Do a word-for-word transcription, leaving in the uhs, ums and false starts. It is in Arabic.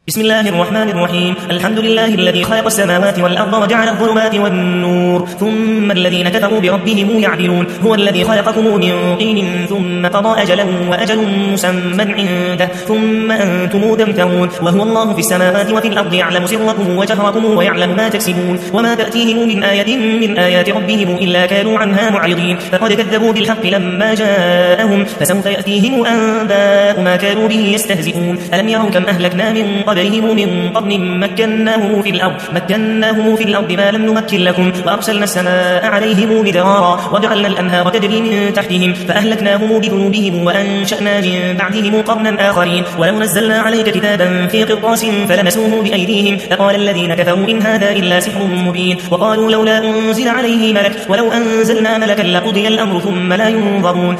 بسم الله الرحمن الرحيم. الحمد لله الذي خلق السماوات والأرض وجعل الظلمات والنور ثم الذين كفروا بربهم يعدلون. هو الذي خلقكم من طين ثم قضى أجلا وأجل مسمى عنده ثم أنتم تمترون. وهو الله في السماوات وفي الأرض يعلم سركم وجهركم ويعلم ما تكسبون. وما تأتيهم من آية من آيات ربهم إلا كانوا عنها معرضين. فقد كذبوا بالحق لما جاءهم فسوف يأتيهم أنباء ما كانوا به يستهزئون. ألم يروا كم أهلكنا من قبلهم من قرن مكناهم في الأرض مكناهم في الأرض ما لم نمكن لكم وأرسلنا السماء عليهم مدرارا وجعلنا الأنهار تجري من تحتهم فأهلكناهم بذنوبهم وأنشأنا من بعدهم قرنا آخرين. ولو نزلنا عليك كتابا في قرطاس فلمسوه بأيديهم لقال الذين كفروا إن هذا إلا سحر مبين. وقالوا لولا أنزل عليه ملك ولو أنزلنا ملكا لقضي الأمر ثم لا ينظرون.